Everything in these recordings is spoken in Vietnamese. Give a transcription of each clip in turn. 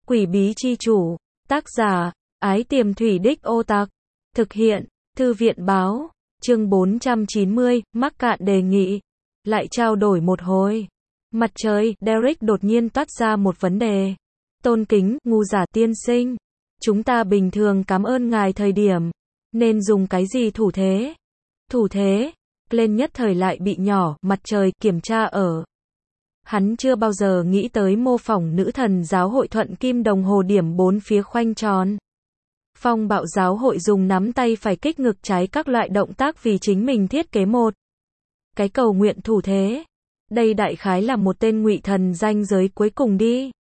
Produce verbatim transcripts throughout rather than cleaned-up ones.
Quỷ bí chi chủ, tác giả, Ái Tiềm Thủy Đích Ô Tặc, thực hiện, Thư viện báo, chương bốn trăm chín mươi, mắc cạn đề nghị, lại trao đổi một hồi. Mặt trời, Derek đột nhiên toát ra một vấn đề. Tôn kính, ngu giả tiên sinh. Chúng ta bình thường cảm ơn ngài thời điểm, nên dùng cái gì thủ thế? Thủ thế, lên nhất thời lại bị nhỏ, mặt trời, kiểm tra ở. Hắn chưa bao giờ nghĩ tới mô phỏng nữ thần giáo hội thuận kim đồng hồ điểm bốn phía khoanh tròn. Phong bạo giáo hội dùng nắm tay phải kích ngực trái các loại động tác vì chính mình thiết kế một cái cầu nguyện thủ thế. Đây đại khái là một tên ngụy thần ranh giới cuối cùng đi.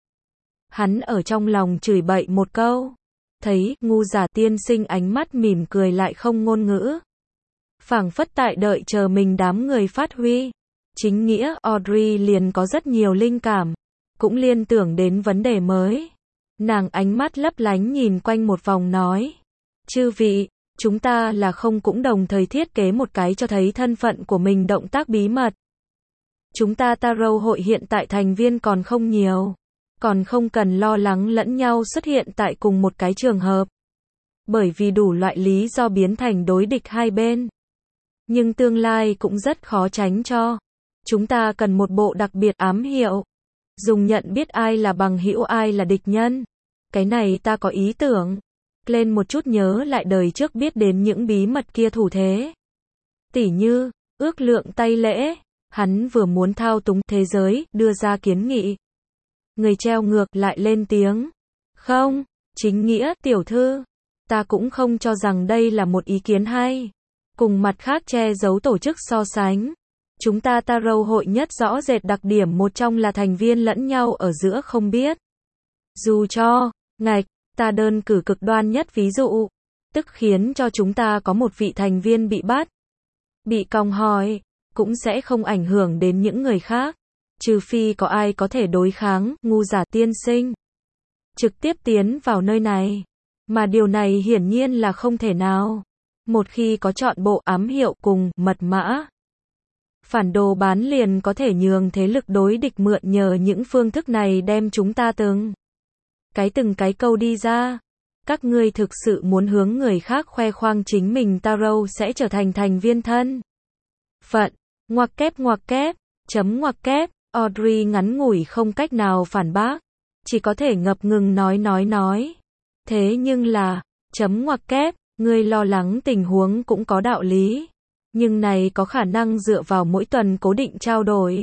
Hắn ở trong lòng chửi bậy một câu. Thấy, ngu giả tiên sinh ánh mắt mỉm cười lại không ngôn ngữ. Phảng phất tại đợi chờ mình đám người phát huy. Chính nghĩa, Audrey liền có rất nhiều linh cảm. Cũng liên tưởng đến vấn đề mới. Nàng ánh mắt lấp lánh nhìn quanh một vòng nói. Chư vị, chúng ta là không cũng đồng thời thiết kế một cái cho thấy thân phận của mình động tác bí mật. Chúng ta Tarot hội hiện tại thành viên còn không nhiều. Còn không cần lo lắng lẫn nhau xuất hiện tại cùng một cái trường hợp. Bởi vì đủ loại lý do biến thành đối địch hai bên. Nhưng tương lai cũng rất khó tránh cho. Chúng ta cần một bộ đặc biệt ám hiệu. Dùng nhận biết ai là bằng hữu ai là địch nhân. Cái này ta có ý tưởng. Lên một chút nhớ lại đời trước biết đến những bí mật kia thủ thế. Tỉ như, ước lượng tay lễ. Hắn vừa muốn thao túng thế giới, đưa ra kiến nghị. Người treo ngược lại lên tiếng. Không, chính nghĩa, tiểu thư. Ta cũng không cho rằng đây là một ý kiến hay. Cùng mặt khác che giấu tổ chức so sánh. Chúng ta Tarot hội nhất rõ rệt đặc điểm một trong là thành viên lẫn nhau ở giữa không biết. Dù cho, ngạch, ta đơn cử cực đoan nhất ví dụ. Tức khiến cho chúng ta có một vị thành viên bị bắt. Bị còng hỏi. Cũng sẽ không ảnh hưởng đến những người khác. Trừ phi có ai có thể đối kháng, ngu giả tiên sinh. Trực tiếp tiến vào nơi này. Mà điều này hiển nhiên là không thể nào. Một khi có chọn bộ ám hiệu cùng mật mã. Phản đồ bán liền có thể nhường thế lực đối địch mượn nhờ những phương thức này đem chúng ta từng cái từng cái câu đi ra. Các ngươi thực sự muốn hướng người khác khoe khoang chính mình Tarot sẽ trở thành thành viên thân phận. Ngoặc kép ngoặc kép, chấm ngoặc kép, Audrey ngắn ngủi không cách nào phản bác. Chỉ có thể ngập ngừng nói nói nói. Thế nhưng là, chấm ngoặc kép, ngươi lo lắng tình huống cũng có đạo lý. Nhưng này có khả năng dựa vào mỗi tuần cố định trao đổi.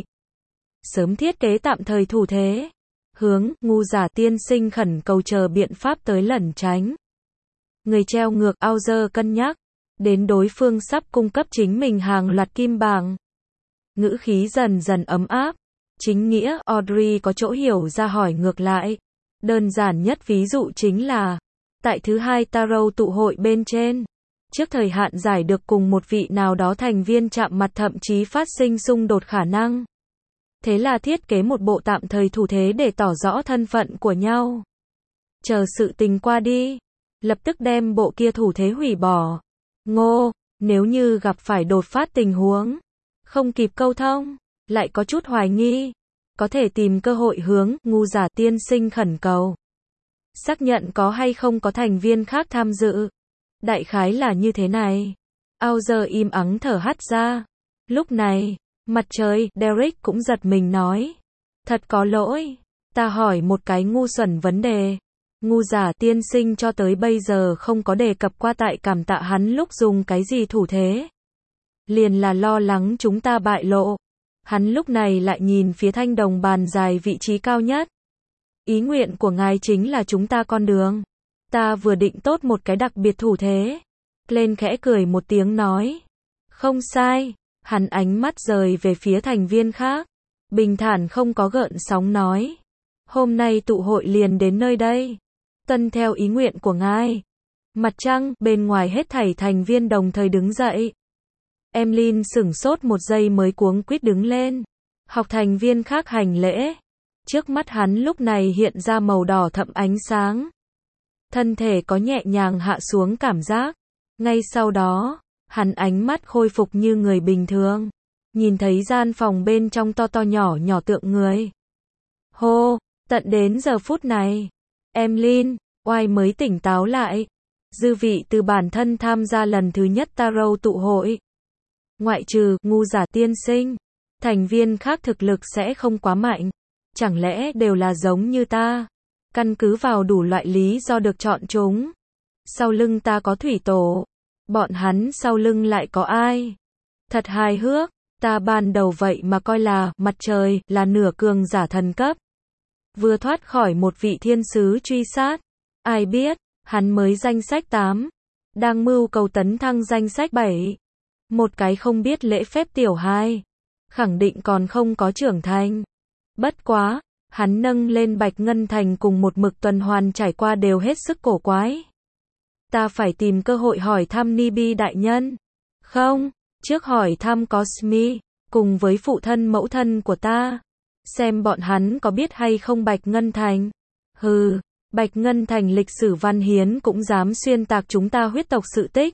Sớm thiết kế tạm thời thủ thế. Hướng, ngu giả tiên sinh khẩn cầu chờ biện pháp tới lẩn tránh. Người treo ngược Auger cân nhắc. Đến đối phương sắp cung cấp chính mình hàng loạt kim bảng. Ngữ khí dần dần ấm áp. Chính nghĩa, Audrey có chỗ hiểu ra hỏi ngược lại. Đơn giản nhất ví dụ chính là, tại thứ hai Tarot tụ hội bên trên, trước thời hạn giải được cùng một vị nào đó thành viên chạm mặt thậm chí phát sinh xung đột khả năng. Thế là thiết kế một bộ tạm thời thủ thế để tỏ rõ thân phận của nhau. Chờ sự tình qua đi, lập tức đem bộ kia thủ thế hủy bỏ. Ngô, nếu như gặp phải đột phát tình huống, không kịp câu thông, lại có chút hoài nghi, có thể tìm cơ hội hướng, ngu giả tiên sinh khẩn cầu. Xác nhận có hay không có thành viên khác tham dự. Đại khái là như thế này. Auger im ắng thở hắt ra. Lúc này, mặt trời, Derek cũng giật mình nói. Thật có lỗi, ta hỏi một cái ngu xuẩn vấn đề. Ngu giả tiên sinh cho tới bây giờ không có đề cập qua tại cảm tạ hắn lúc dùng cái gì thủ thế. Liền là lo lắng chúng ta bại lộ. Hắn lúc này lại nhìn phía thanh đồng bàn dài vị trí cao nhất. Ý nguyện của ngài chính là chúng ta con đường. Ta vừa định tốt một cái đặc biệt thủ thế. Lên khẽ cười một tiếng nói. Không sai. Hắn ánh mắt rời về phía thành viên khác. Bình thản không có gợn sóng nói. Hôm nay tụ hội liền đến nơi đây. Tuân theo ý nguyện của ngài. Mặt trăng, bên ngoài hết thảy thành viên đồng thời đứng dậy. Emlyn sửng sốt một giây mới cuống quýt đứng lên. Học thành viên khác hành lễ. Trước mắt hắn lúc này hiện ra màu đỏ thẫm ánh sáng. Thân thể có nhẹ nhàng hạ xuống cảm giác. Ngay sau đó, hắn ánh mắt khôi phục như người bình thường. Nhìn thấy gian phòng bên trong to to nhỏ nhỏ tượng người. Hô, tận đến giờ phút này. Emlyn, oai mới tỉnh táo lại. Dư vị từ bản thân tham gia lần thứ nhất tarot tụ hội. Ngoại trừ ngu giả tiên sinh, thành viên khác thực lực sẽ không quá mạnh. Chẳng lẽ đều là giống như ta? Căn cứ vào đủ loại lý do được chọn chúng. Sau lưng ta có thủy tổ. Bọn hắn sau lưng lại có ai? Thật hài hước. Ta ban đầu vậy mà coi là mặt trời là nửa cường giả thần cấp. Vừa thoát khỏi một vị thiên sứ truy sát. Ai biết, hắn mới danh sách tám. Đang mưu cầu tấn thăng danh sách bảy. Một cái không biết lễ phép tiểu hai. Khẳng định còn không có trưởng thành. Bất quá, hắn nâng lên Bạch Ngân Thành cùng một mực tuần hoàn trải qua đều hết sức cổ quái. Ta phải tìm cơ hội hỏi thăm Nibi đại nhân. Không, trước hỏi thăm Cosmi, cùng với phụ thân mẫu thân của ta. Xem bọn hắn có biết hay không Bạch Ngân Thành. Hừ, Bạch Ngân Thành lịch sử văn hiến cũng dám xuyên tạc chúng ta huyết tộc sự tích.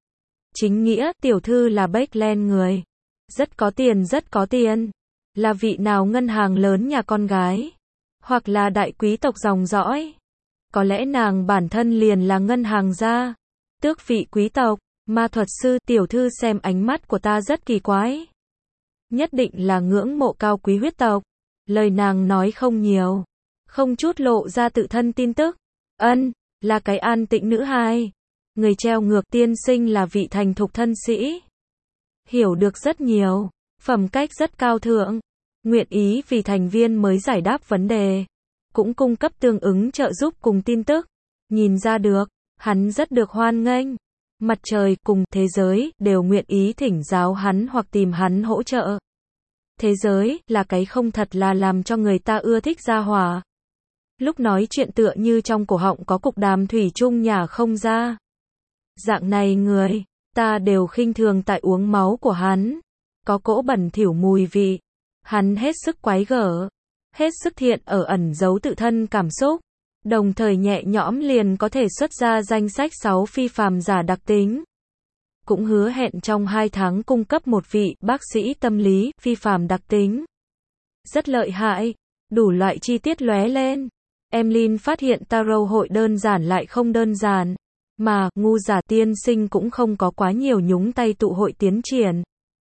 Chính nghĩa, tiểu thư là Backland người. Rất có tiền rất có tiền. Là vị nào ngân hàng lớn nhà con gái. Hoặc là đại quý tộc dòng dõi. Có lẽ nàng bản thân liền là ngân hàng gia. Tước vị quý tộc, ma thuật sư, tiểu thư xem ánh mắt của ta rất kỳ quái. Nhất định là ngưỡng mộ cao quý huyết tộc. Lời nàng nói không nhiều. Không chút lộ ra tự thân tin tức. Ân, là cái an tĩnh nữ hài. Người treo ngược tiên sinh là vị thành thục thân sĩ. Hiểu được rất nhiều. Phẩm cách rất cao thượng. Nguyện ý vì thành viên mới giải đáp vấn đề. Cũng cung cấp tương ứng trợ giúp cùng tin tức. Nhìn ra được, hắn rất được hoan nghênh. Mặt trời cùng thế giới đều nguyện ý thỉnh giáo hắn hoặc tìm hắn hỗ trợ. Thế giới là cái không thật là làm cho người ta ưa thích gia hỏa. Lúc nói chuyện tựa như trong cổ họng có cục đàm thủy chung nhả không ra. Dạng này người, ta đều khinh thường tại uống máu của hắn. Có cỗ bẩn thỉu mùi vị. Hắn hết sức quái gở. Hết sức thiện ở ẩn giấu tự thân cảm xúc. Đồng thời nhẹ nhõm liền có thể xuất ra danh sách sáu phi phàm giả đặc tính. Cũng hứa hẹn trong hai tháng cung cấp một vị bác sĩ tâm lý phi phàm đặc tính. Rất lợi hại. Đủ loại chi tiết lóe lên. Emlyn phát hiện tarot hội đơn giản lại không đơn giản. Mà, ngu giả tiên sinh cũng không có quá nhiều nhúng tay tụ hội tiến triển.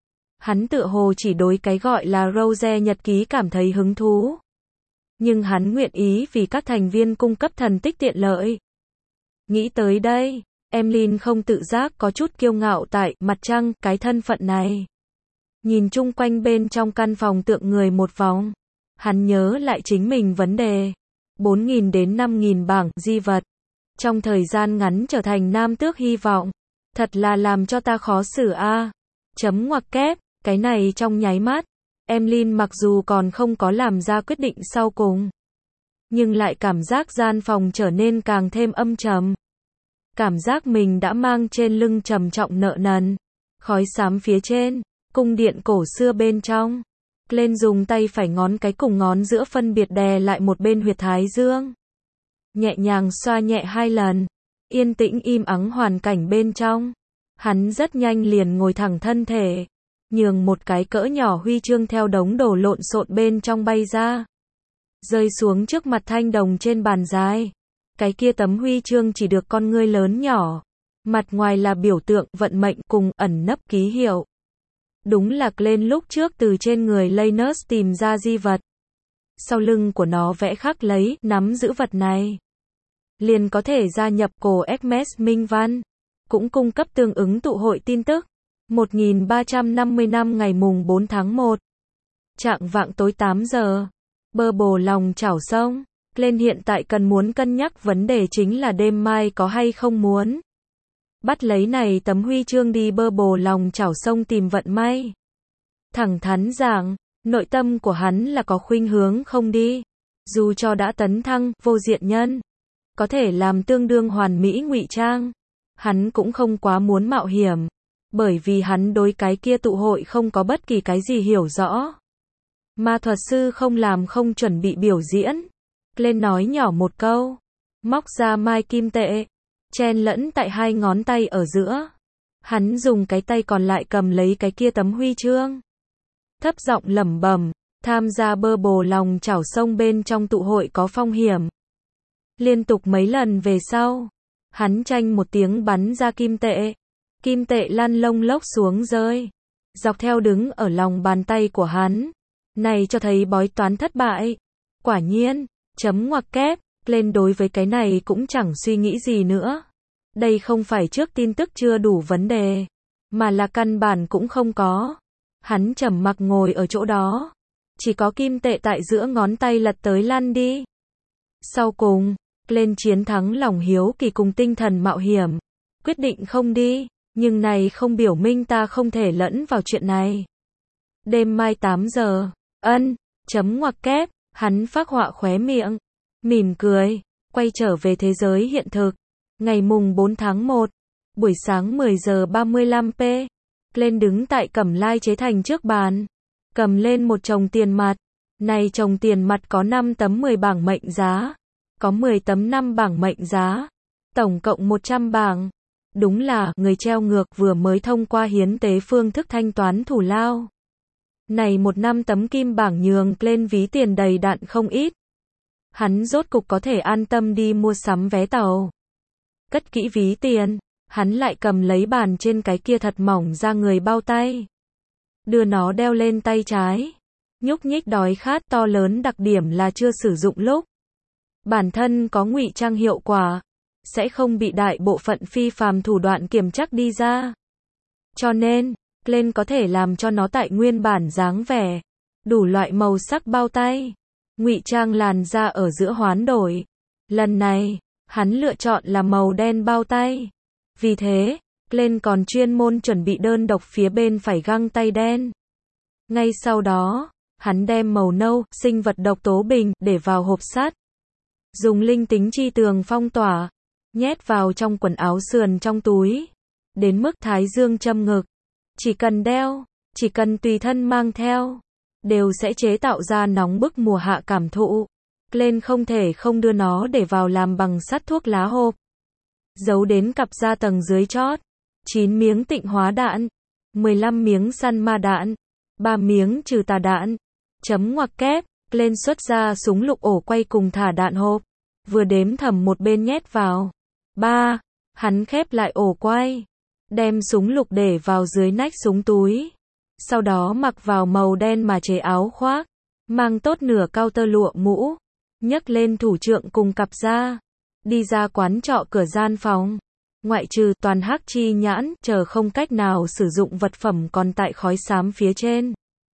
Hắn tựa hồ chỉ đối cái gọi là Rose nhật ký cảm thấy hứng thú. Nhưng hắn nguyện ý vì các thành viên cung cấp thần tích tiện lợi. Nghĩ tới đây, Emlyn không tự giác có chút kiêu ngạo tại mặt trăng cái thân phận này. Nhìn chung quanh bên trong căn phòng tượng người một vòng. Hắn nhớ lại chính mình vấn đề. bốn nghìn đến năm nghìn bảng di vật. Trong thời gian ngắn trở thành nam tước hy vọng. Thật là làm cho ta khó xử a. À. Chấm ngoặc kép, cái này trong nháy mắt. Emlyn mặc dù còn không có làm ra quyết định sau cùng. Nhưng lại cảm giác gian phòng trở nên càng thêm âm trầm. Cảm giác mình đã mang trên lưng trầm trọng nợ nần. Khói xám phía trên, cung điện cổ xưa bên trong. Glenn dùng tay phải ngón cái cùng ngón giữa phân biệt đè lại một bên huyệt thái dương. Nhẹ nhàng xoa nhẹ hai lần. Yên tĩnh im ắng hoàn cảnh bên trong. Hắn rất nhanh liền ngồi thẳng thân thể. Nhường một cái cỡ nhỏ huy chương theo đống đồ lộn xộn bên trong bay ra. Rơi xuống trước mặt thanh đồng trên bàn dài. Cái kia tấm huy chương chỉ được con ngươi lớn nhỏ. Mặt ngoài là biểu tượng vận mệnh cùng ẩn nấp ký hiệu. Đúng là Glenn lúc trước từ trên người Lanus tìm ra di vật. Sau lưng của nó vẽ khắc lấy, nắm giữ vật này. Liền có thể gia nhập cổ Hermes Minh Văn. Cũng cung cấp tương ứng tụ hội tin tức. một nghìn ba trăm năm mươi năm ngày mùng bốn tháng một. Trạng vạng tối tám giờ. Bơ bồ lòng chảo sông. Glenn hiện tại cần muốn cân nhắc vấn đề chính là đêm mai có hay không muốn. Bắt lấy này tấm huy chương đi bơ bồ lòng chảo sông tìm vận may. Thẳng thắn giảng, nội tâm của hắn là có khuynh hướng không đi. Dù cho đã tấn thăng, vô diện nhân. Có thể làm tương đương hoàn mỹ ngụy trang. Hắn cũng không quá muốn mạo hiểm. Bởi vì hắn đối cái kia tụ hội không có bất kỳ cái gì hiểu rõ. Ma thuật sư không làm không chuẩn bị biểu diễn. Glenn nói nhỏ một câu. Móc ra mai kim tệ. Chen lẫn tại hai ngón tay ở giữa. Hắn dùng cái tay còn lại cầm lấy cái kia tấm huy chương. Thấp giọng lẩm bẩm. Tham gia bơ bồ lòng chảo sông bên trong tụ hội có phong hiểm. Liên tục mấy lần về sau, hắn tranh một tiếng bắn ra kim tệ. Kim tệ lăn lông lốc xuống rơi, dọc theo đứng ở lòng bàn tay của hắn. Này cho thấy bói toán thất bại. Quả nhiên, chấm ngoặc kép, lên đối với cái này cũng chẳng suy nghĩ gì nữa. Đây không phải trước tin tức chưa đủ vấn đề, mà là căn bản cũng không có. Hắn trầm mặc ngồi ở chỗ đó, chỉ có kim tệ tại giữa ngón tay lật tới lăn đi. Sau cùng, lên chiến thắng lòng hiếu kỳ cùng tinh thần mạo hiểm, quyết định không đi, nhưng này không biểu minh ta không thể lẫn vào chuyện này. Đêm mai tám giờ, ân, chấm ngoặc kép, hắn phác họa khóe miệng, mỉm cười, quay trở về thế giới hiện thực. Ngày mùng bốn tháng một, buổi sáng mười giờ ba mươi lăm p, lên đứng tại Cẩm Lai chế thành trước bàn, cầm lên một chồng tiền mặt. Này chồng tiền mặt có năm tấm mười bảng mệnh giá, có mười tấm năm bảng mệnh giá, tổng cộng một trăm bảng. Đúng là người treo ngược vừa mới thông qua hiến tế phương thức thanh toán thủ lao. Này một năm tấm kim bảng nhường lên ví tiền đầy đặn không ít. Hắn rốt cục có thể an tâm đi mua sắm vé tàu. Cất kỹ ví tiền, hắn lại cầm lấy bàn trên cái kia thật mỏng ra người bao tay. Đưa nó đeo lên tay trái. Nhúc nhích đói khát to lớn đặc điểm là chưa sử dụng lúc. Bản thân có ngụy trang hiệu quả, sẽ không bị đại bộ phận phi phàm thủ đoạn kiểm chắc đi ra. Cho nên, lên có thể làm cho nó tại nguyên bản dáng vẻ, đủ loại màu sắc bao tay, ngụy trang làn da ở giữa hoán đổi. Lần này, hắn lựa chọn là màu đen bao tay. Vì thế, lên còn chuyên môn chuẩn bị đơn độc phía bên phải găng tay đen. Ngay sau đó, hắn đem màu nâu, sinh vật độc tố bình, để vào hộp sắt. Dùng linh tính chi tường phong tỏa, nhét vào trong quần áo sườn trong túi. Đến mức thái dương châm ngực. Chỉ cần đeo, chỉ cần tùy thân mang theo, đều sẽ chế tạo ra nóng bức mùa hạ cảm thụ. Lên không thể không đưa nó để vào làm bằng sắt thuốc lá hộp. Giấu đến cặp da tầng dưới chót. chín miếng tịnh hóa đạn, mười lăm miếng săn ma đạn, ba miếng trừ tà đạn. Chấm ngoặc kép, lên xuất ra súng lục ổ quay cùng thả đạn hộp. Vừa đếm thầm một bên nhét vào. ba. Hắn khép lại ổ quay. Đem súng lục để vào dưới nách súng túi. Sau đó mặc vào màu đen mà chế áo khoác. Mang tốt nửa cao tơ lụa mũ. Nhấc lên thủ trượng cùng cặp da. Đi ra quán trọ cửa gian phòng. Ngoại trừ toàn hắc chi nhãn, chờ không cách nào sử dụng vật phẩm còn tại khói xám phía trên.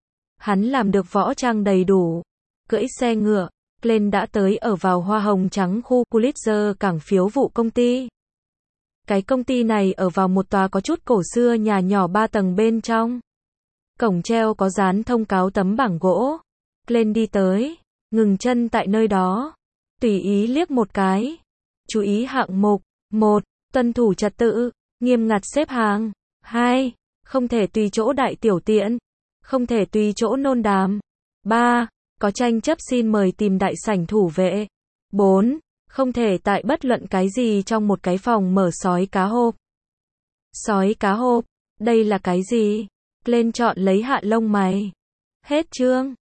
Hắn làm được võ trang đầy đủ. Cưỡi xe ngựa, lên đã tới ở vào hoa hồng trắng khu Pulitzer cảng phiếu vụ công ty. Cái công ty này ở vào một tòa có chút cổ xưa nhà nhỏ ba tầng bên trong. Cổng treo có dán thông cáo tấm bảng gỗ. Lên đi tới, ngừng chân tại nơi đó. Tùy ý liếc một cái. Chú ý hạng mục. một. Tuân thủ trật tự, nghiêm ngặt xếp hàng. hai. Không thể tùy chỗ đại tiểu tiện. Không thể tùy chỗ nôn đàm. ba. Có tranh chấp xin mời tìm đại sảnh thủ vệ. bốn. Không thể tại bất luận cái gì trong một cái phòng mở sói cá hộp. Sói cá hộp, đây là cái gì? Lên chọn lấy hạ lông mày. Hết chương.